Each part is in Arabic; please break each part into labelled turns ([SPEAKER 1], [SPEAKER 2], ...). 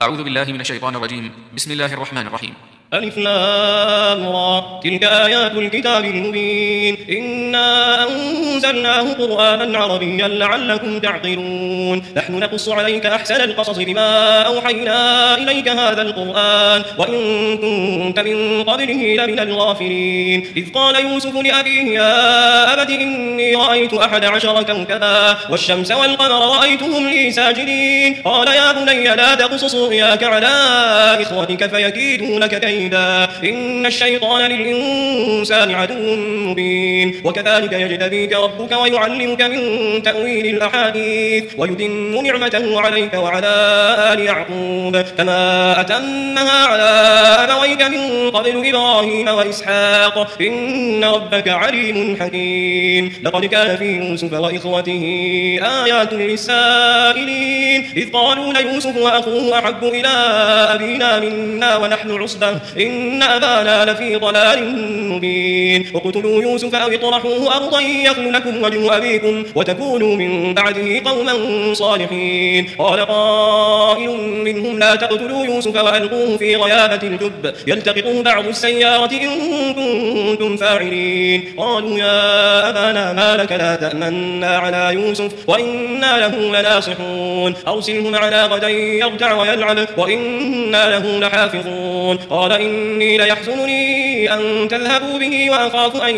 [SPEAKER 1] أعوذ بالله من الشيطان الرجيم. بسم الله الرحمن الرحيم.
[SPEAKER 2] ألف لام را تلك آيات الكتاب المبين إنا أنزلناه قرآنا عربيا لعلكم تعقلون نحن نقص عليك أحسن القصص بما أوحينا إليك هذا القرآن وإن كنت من قبله لمن الغافلين إذ قال يوسف لأبيه يا أبت إني رأيت 11 كوكبا والشمس والقمر رأيتهم لي ساجدين قال يا بني لا تقصص رؤياك على إخوتك فيكيدوا لك كيدا إن الشيطان للإنسان عدو مبين وكذلك يجتبيك ربك ويعلمك من تأويل الأحاديث ويتم نعمته عليك وعلى آل يعقوب كما أتمها على أبويك من قبل إبراهيم وإسحاق إن ربك عليم حكيم لقد كان في يوسف وإخوته آيات للسائلين إذ قالوا ليوسف وأخوه أحب إلى أبينا منا ونحن عصبة إن أبانا لفي ضلال مبين اقتلوا يوسف أو اطرحوه أرضا يخل لكم وجه أبيكم وتكونوا من بعده قوما صالحين قال قائل منهم لا تقتلوا يوسف وألقوه في غيابة الجب يلتقطه بعض السيارة إن كنتم فاعلين قالوا يا أبانا ما لك لا تأمنا على يوسف وإنا له لناصحون أرسله معنا غدا يرتع ويلعب وإنا له لحافظون قال إني ليحزنني أن تذهبوا به وأخاف أن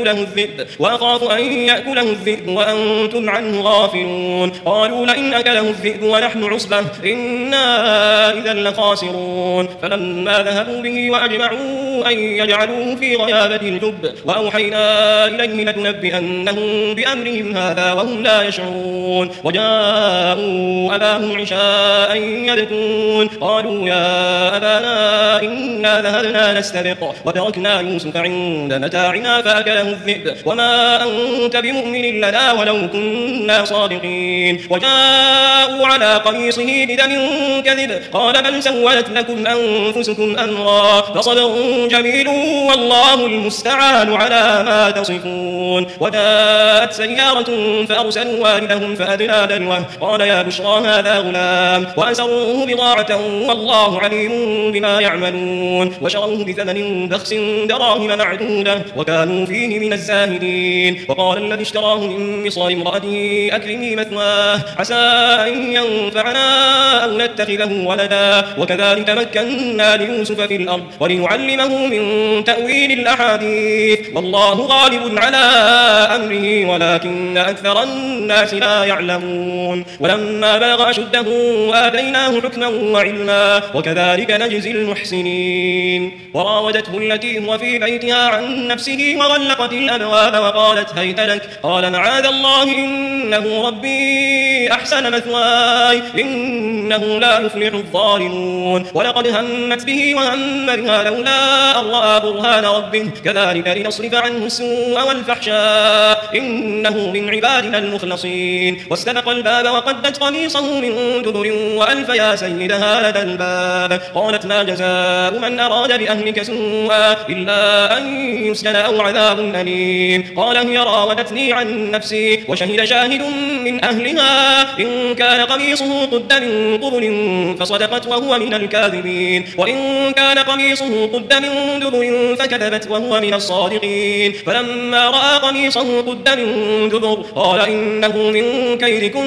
[SPEAKER 2] يأكله الذئب وأنتم عنه غافلون قالوا لئن أكله الذئب ونحن عصبة إنا إذا لخاسرون فلما ذهبوا به وأجمعوا أن يجعلوه في غيابة الجب وأوحينا إليه لتنبئنهم بأمرهم هذا وهم لا يشعرون وجاءوا أباهم عشاء يبكون قالوا يا أبانا إنا ذهبنا نستبق وتركنا يوسف عند متاعنا فأكله الذئب وما أنت بمؤمن لنا ولو كنا صادقين وجاءوا على قميصه بدم كذب قال بل سولت لكم أنفسكم أمرا فصبر جميل والله المستعان على ما تصفون وجاءت سيارة فأرسلوا والدهم فأدلى دلوه قال يا بشرى هذا غلام وأسروه بضاعة والله عليم بما يعملون وشروه بثمن بخس دراهم معدودة وكانوا فيه من الزاهدين وقال الذي اشتراه من مصر امرأته أكرمي مثواه عسى أن ينفعنا أو نتخذه ولدا وكذلك مكنا ليوسف في الأرض ولنعلمه من تأويل الأحاديث والله غالب على أمره ولكن أكثر الناس لا يعلمون ولما بلغ أشده آتيناه حكما وعلما وكذلك نجزي المحسنين وراودته التي هو في بيتها عن نفسه وغلقت الأبواب وقالت هيت لك قال معاذ الله إنه ربي أحسن مثواي إنه لا يفلح الظالمون ولقد همت به وهم بها لولا أن رأى برهان ربه كذلك لنصرف عنه السوء والفحشاء إنه من عبادنا المخلصين واستبق الباب وقدت قميصه من دبر وألف يا سيدها لدى الباب قالت ما جزاء من أراد بأهلك سوءا إلا أن يسجن أو عذاب أليم قال هي راودتني عن نفسي وشهد شاهد من أهلها إن كان قميصه قد من قبل فصدقت وهو من الكاذبين وإن كان قميصه قد من دبر فكذبت وهو من الصادقين فلما رأى قميصه قد من دبر قال إنه من كيدكن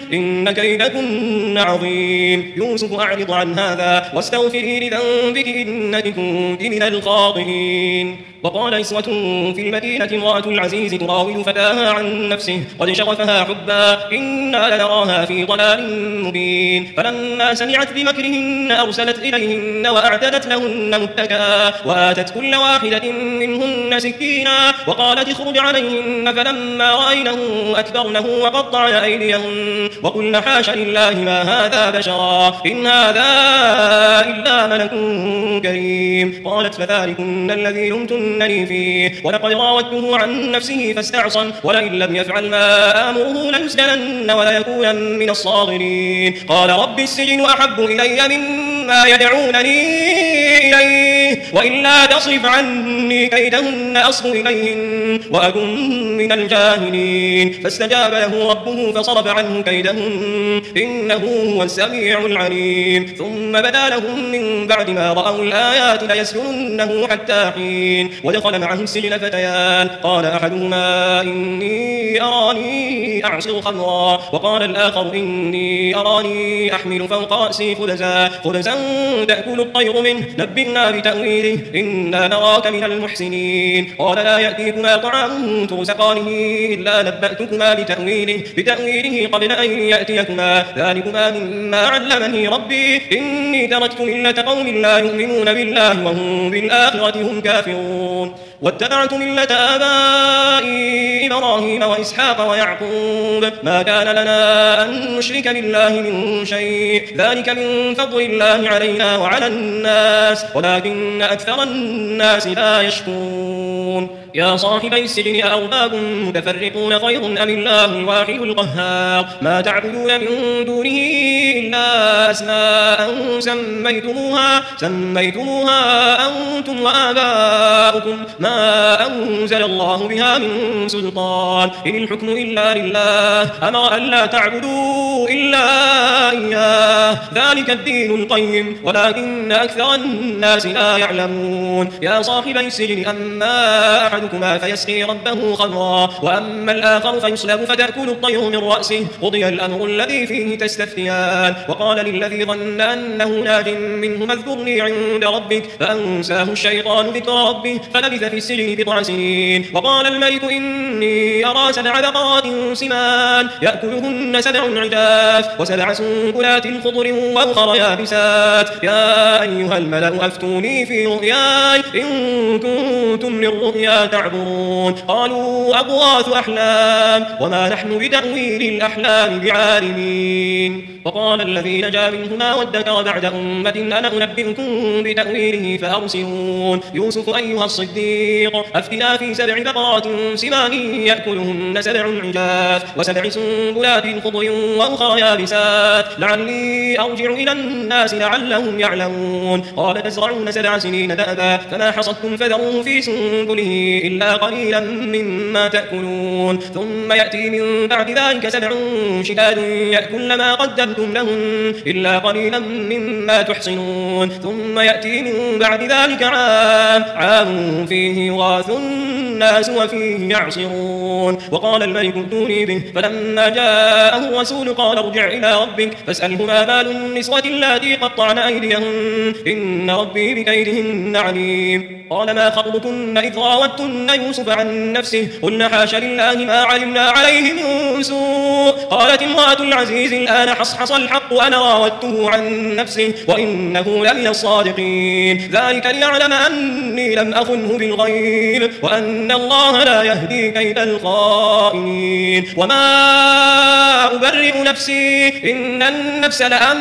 [SPEAKER 2] إن كيدكن عظيم يوسف أعرض عن هذا واستغفري لذنبك إنك كنت من الخاطئين وقال نسوة في المدينة امرأة العزيز تراود فتاها عن نفسه قد شغفها حبا إنا لنراها في ضلال مبين فلما سمعت بمكرهن أرسلت إليهن وأعتدت لهن متكئا وآتت كل واحدة منهن سكينا وقالت اخرج عليهن فلما رأينه أكبرنه وقطعن أيديهن وقلن حاش لله ما هذا بشرا إن هذا إلا ملك كريم قالت فذلكن الذي لمتنني فيه ولقد راودته عن نفسه فاستعصم ولئن لم يفعل ما آمره ليسجنن وليكون من الصاغرين قال رب السجن أحب إلي مما يدعونني إليه وإلا تصرف عني كيدهن أصب إليهن وأكن من الجاهلين فاستجاب له ربه فصرف عنه كيدهن إنه هو السميع العليم ثم بدا لهم من بعد ما رأوا الآيات ليسجننه حتى حين ودخل معه السجن فتيان قال أحدهما إني أراني أعصر خمرا وقال الآخر إني أراني أحمل فوق رأسي خبزا تأكل الطير منه نبئنا بتأويله إنا نراك من المحسنين قال لا يأتيكما طعام ترزقانه إلا نبأتكما بتأويله قبل أن يأتيكما ذلكما مما علمني ربي إني تركت ملة قوم لا يؤمنون بالله وهم بالآخرة هم كافرون واتبعت ملة آبائي إبراهيم وإسحاق ويعقوب ما كان لنا أن نشرك بالله من شيء ذلك من فضل الله علينا وعلى الناس ولكن أكثر الناس لا يشكرون يا صاحبي السجن أأرباب متفرقون خير أم الله الواحد القهار ما تعبدون من دونه إلا أسماء سميتموها أنتم وآباؤكم ما أنزل الله بها من سلطان إن الحكم إلا لله أمر أن لا تعبدوا إلا إياه ذلك الدين القيم ولكن أكثر الناس لا يعلمون يا صاحبي السجن أما أحدكما فيسقي ربه خمرا وأما الآخر فيصلب فتأكل الطير من رأسه قضي الأمر الذي فيه تستفتيان وقال للذي ظن أنه ناج منه اذكرني عند ربك فأنساه الشيطان ذكر ربه فلبث في السجن بضع سنين وقال الملك إني أرى 7 بقرات سمان يأكلهن 7 عجاف و7 سنبلات خضر وأخر يابسات يا أيها الملأ أفتوني في رؤياي إن كنتم للرؤيا تعبرون قالوا أضغاث أحلام وما نحن بتأويل الأحلام بعالمين وقال الذي نجا منهما وادكر بعد أمة أنا أنبئكم بتأويله فأرسلون يوسف أيها الصديق أفتنا في 7 بقرات سمان يأكلهن 7 عجاف و7 سنبلات خضر وأخر يابسات لعلي أرجع إلى الناس لعلهم يعلمون قال تزرعون 7 سنين دأبا فما حصدتم فذروه في سنبله إلا قليلا مما تأكلون ثم يأتي من بعد ذلك 7 شداد يأكلن ما قدمتم لهن إلا قليلا مما تحصنون ثم يأتي من بعد ذلك عام فيه يغاث الناس وفيه يعصرون وقال الملك ائتوني به فلما جاءه الرسول قال ارجع إلى ربك فاسأله ما بال النسوة اللاتي قطعن أيديهن إن ربي بكيدهن عليم قال ما خطبكن إذ راوتن يوسف عن نفسه قلنا حاش لله ما علمنا عليه من سوء قالت امرأة العزيز الآن حصحص الحق أنا راودته عن نفسه وإنه لمن الصادقين ذلك ليعلم أني لم أخنه بالغيب وأن الله لا يهدي كيد الخائنين وما أبرئ نفسي إن النفس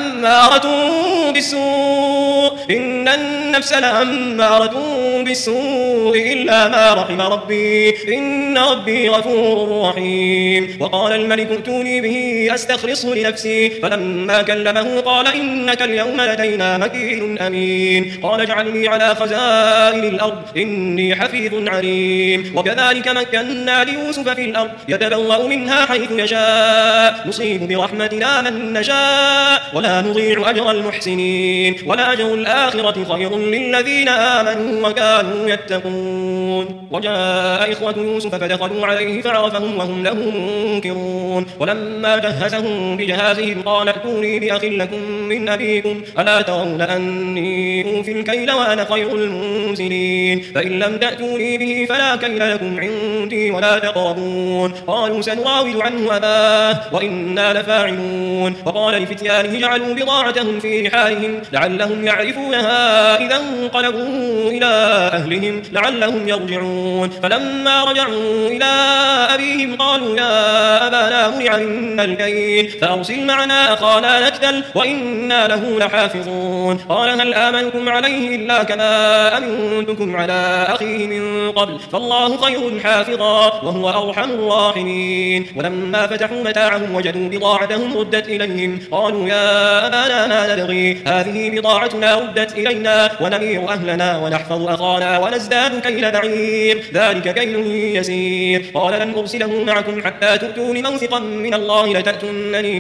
[SPEAKER 2] لأمارة بالسوء إلا ما رحم ربي إن ربي غفور رحيم وقال الملك ائتوني به أستخلصه لنفسي فلما كلمه قال إنك اليوم لدينا مكين أمين قال اجعلني على خزائن الأرض إني حفيظ عليم وكذلك مكنا ليوسف في الأرض يتبوأ منها حيث يشاء نصيب برحمتنا من نشاء ولا نضيع أجر المحسنين ولأجر الآخرة خير للذين آمنوا وكانوا يتقون وجاء إخوة يوسف فدخلوا عليه فعرفهم وهم له منكرون ولما جهزهم بجهازهم قال ائتوني بأخ لكم من أبيكم ألا ترون أني أوفي الكيل وأنا خير المنزلين فإن لم تأتوني به فلا كيل لكم عندي ولا تقربون قالوا سنراود عنه أباه وإنا لفاعلون وقال لفتيانه جعلوا بضاعتهم في رحالهم لعلهم يعرفونها إذا انقلبوا إلى أهلهم لعلهم يرجعون فلما رجعوا إلى أبيهم قالوا يا أبانا منع منا الكيل فأرسل معنا أخانا نكتل وإنا له لحافظون قال هل آمنكم عليه إلا كما أمنتكم على أخيه من قبل فالله خير حافظا وهو أرحم الراحمين ولما فتحوا متاعهم وجدوا بضاعتهم ردت إليهم قالوا يا أبانا ما نبغي هذه بضاعتنا ردت إلينا ونمير أهلنا ونحفظ أخانا ونزداد كيل بعير ذلك كيل يسير قال لن أرسله معكم حتى تؤتون موثقا من الله لتأتونني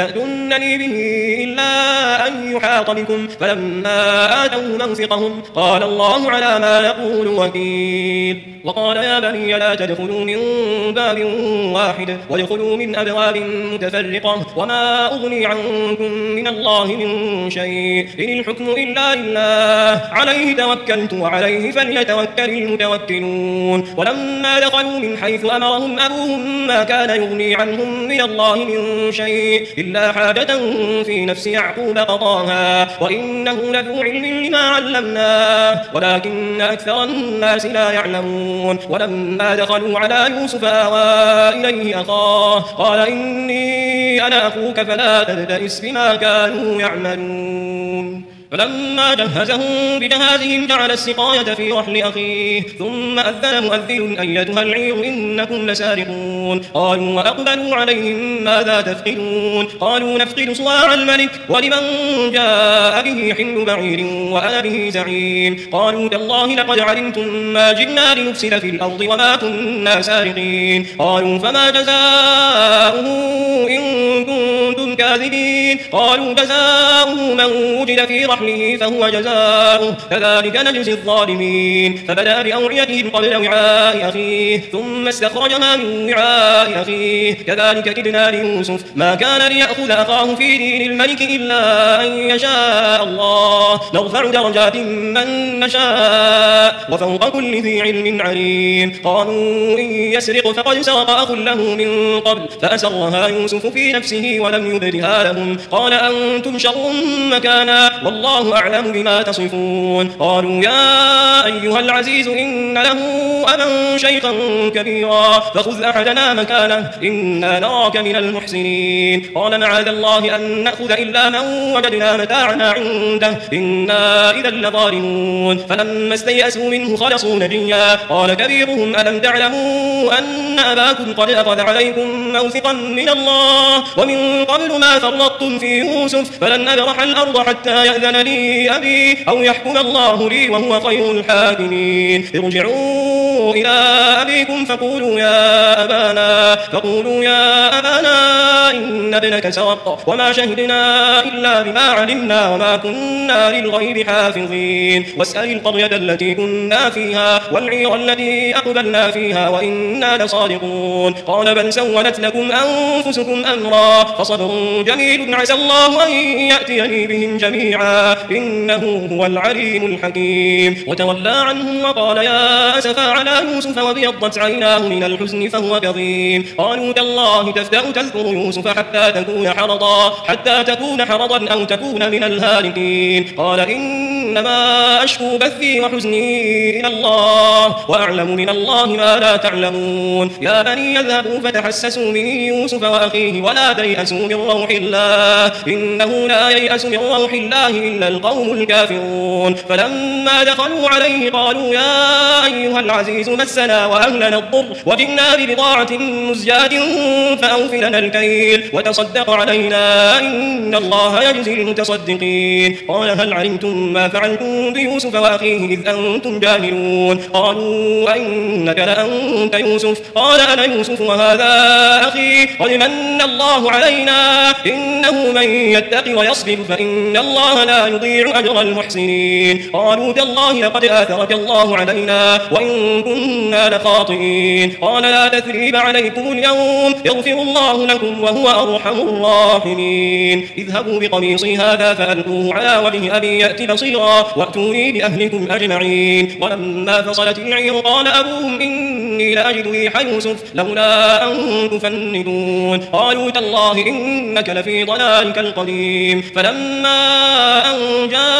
[SPEAKER 2] به إلا أن يحاط بكم فلما آتوه موثقهم قال الله على ما نقول وكيل وقال يا بني لا تدخلوا من باب واحد وادخلوا من أبواب متفرقة وما أغني عنكم من الله من شيء إن الحكم إلا لله عليه توكلت وعليه فليتوكل المتوكلون ولما دخلوا من حيث أمرهم أبوهم ما كان يغني عنهم من الله من شيء إلا حاجة في نفس يعقوب قضاها وإنه لذو علم لما علمناه ولكن أكثر الناس لا يعلمون ولما دخلوا على يوسف آوى إليه أخاه قال إني أنا أخوك فلا تبتئس بما كانوا يعملون فلما جهزهم بجهازهم جعل السقاية في رحل أخيه ثم أذن مؤذن أيتها العير إنكم لسارقون قالوا وأقبلوا عليهم ماذا تفقدون قالوا نفقد صواع الملك ولمن جاء به حمل بعير وأنا به زعيم قالوا تالله لقد علمتم ما جئنا لنفسد في الأرض وما كنا سارقين قالوا فما جزاؤه إن كنتم كاذبين قالوا جزاؤه من وجد في رحله فهو جزاؤه كذلك نجزي الظالمين فبدأ بأوعيتهم قبل وعاء أخيه ثم استخرجها من وعاء أخيه كذلك كدنا ليوسف ما كان ليأخذ أخاه في دين الملك إلا أن يشاء الله نرفع درجات من نشاء وفوق كل ذي علم عليم قالوا إن يسرق فقد سرق أخ له من قبل فأسرها يوسف في نفسه ولم يبدها لهم قال أنتم شر مكانا والله أعلم بما تصفون قالوا يا أيها العزيز إن له أبا شيخا كبيرا فخذ أحدنا مكانه إنا نراك من المحسنين قال معاذ الله أن نأخذ إلا من وجدنا متاعنا عنده إنا إذا لظالمون فلما استيأسوا منه خلصوا نجيا قال كبيرهم ألم تعلموا أن أباكم قد أخذ عليكم موثقا من الله ومن قبل ما فرطتم في يوسف فلن أبرح الأرض حتى يأذن لي أبي أو يحكم الله لي وهو خير الحاكمين ارجعوا إلى أبيكم فقولوا يا أبانا إن ابنك سرق وما شهدنا إلا بما علمنا وما كنا للغيب حافظين واسأل القرية التي كنا فيها والعير التي أقبلنا فيها وإنا لصادقون قال بل سولت لكم أنفسكم أمرا فصبر جميل عسى الله أن يأتيني بهم جميعا إنه هو العليم الحكيم وتولى عنهم وقال يا أسفا على يوسف وابيضت عيناه من الحزن فهو كظيم قالوا تالله تفتأ تذكر يوسف حتى تكون حرضا أو تكون من الهالكين قال إنما أشكو بثي وحزني إلى الله وأعلم من الله ما لا تعلمون يا بني يذهبوا فتحسسوا من يوسف وأخيه ولا تيأسوا من روح الله إنه لا ييأس من روح الله إلا القوم الكافرون فلما دخلوا عليه قالوا يا أيها العزيز مسنا وأهلنا الضر وجئنا ببضاعة مزجاة فأوف لنا الكيل وتصدق علينا إن الله يجزي المتصدقين قال هل علمتم ما فعلتم بيوسف وأخيه إذ أنتم جاهلون قالوا أئنك لأنت يوسف قال أنا يوسف وهذا أخي قد من الله علينا إنه من يتق ويصبر فإن الله لا يضيع أجر المحسنين قالوا تالله لقد آثرك الله علينا وإن كنا لخاطئين قال لا تثريب عليكم اليوم يغفر الله لكم وهو أرحم الراحمين اذهبوا بقميصي هذا فألقوه على وجه أبي يأتي بصيرا وأتوني بأهلكم أجمعين ولما فصلت العير قال أبوهم إني لأجد ريح يوسف لولا أن تفندون قالوا تالله إنك لفي ضلالك القديم فلما أن جاء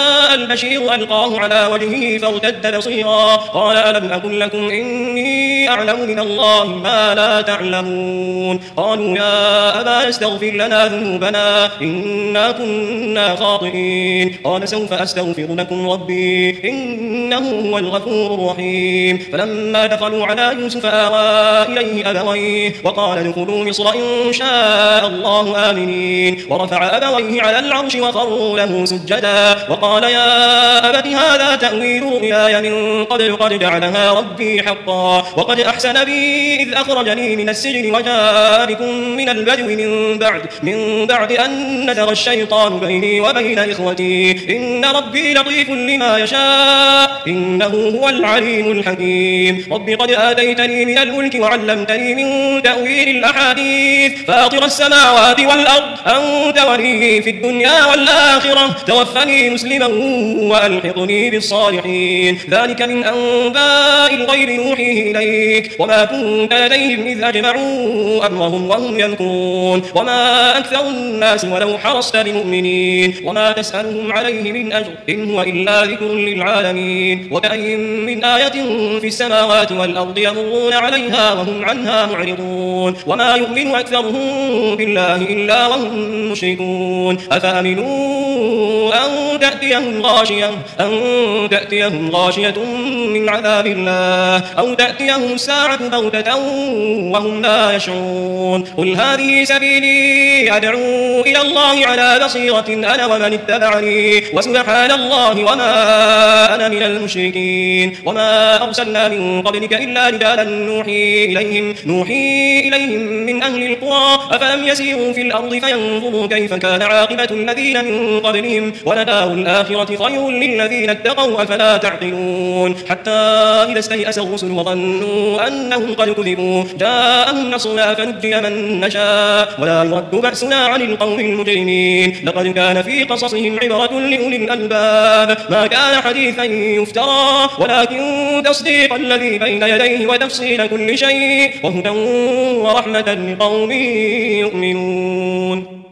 [SPEAKER 2] البشير ألقاه على وجهه فارتد بصيرا قال ألم أقل لكم إني أعلم من الله ما لا تعلمون قالوا يا أبانا استغفر لنا ذنوبنا إنا كنا خاطئين قال سوف أستغفر لكم ربي إنه هو الغفور الرحيم فلما دخلوا على يوسف آوى إليه أبويه وقال ادخلوا مصر إن شاء الله آمنين ورفع أبويه على العرش وخروا له سجدا وقال يا أبت هذا تأويل رؤياي من قبل قد جعلها ربي حقا وقد أحسن بي إذ أخرجني من السجن وجاء بكم من البدو من بعد أن نزغ الشيطان بيني وبين إخوتي إن ربي لطيف لما يشاء إنه هو العليم الحكيم رب قد آتيتني من الملك وعلمتني من تأويل الأحاديث فاطر السماوات والأرض أنت ولي في الدنيا والآخرة توفني مسلما وألحقني بالصالحين ذلك من أنباء الغيب نوحيه إليك وما كنت لديهم إذ أجمعوا أمرهم وهم يمكرون وما أكثر الناس ولو حرصت بمؤمنين وما تسألهم عليه من أجر إن هو إلا ذكر للعالمين وكأي من آية في السماوات والأرض يمرون عليها وهم عنها معرضون وما يؤمن أكثرهم بالله إلا وهم مشركون أفأمنوا أن تأتيهم غاشية من عذاب الله أو تأتيهم الساعة بغتة وهم لا يشعرون قل هذه سبيلي أدعو إلى الله على بصيرة أنا ومن اتبعني وسبحان الله وما أنا من المشركين وما أرسلنا من قبلك إلا رجالا نوحي إليهم من أهل القرى أفلم يسيروا في الأرض فينظروا كيف كان عاقبة الذين من قبلهم ولدار الآخرة خير للذين اتقوا أفلا تعقلون حتى إذا استيأس الرسل وظنوا أنهم قد كذبوا جاءهم نصرنا فنجي من نشاء ولا يرد بأسنا عن القوم المجرمين لقد كان في قصصهم عبرة لأولي الألباب ما كان حديثا يفترى ولكن تصديق الذي بين يديه وتفصيل كل شيء وهدى ورحمة لقوم يؤمنون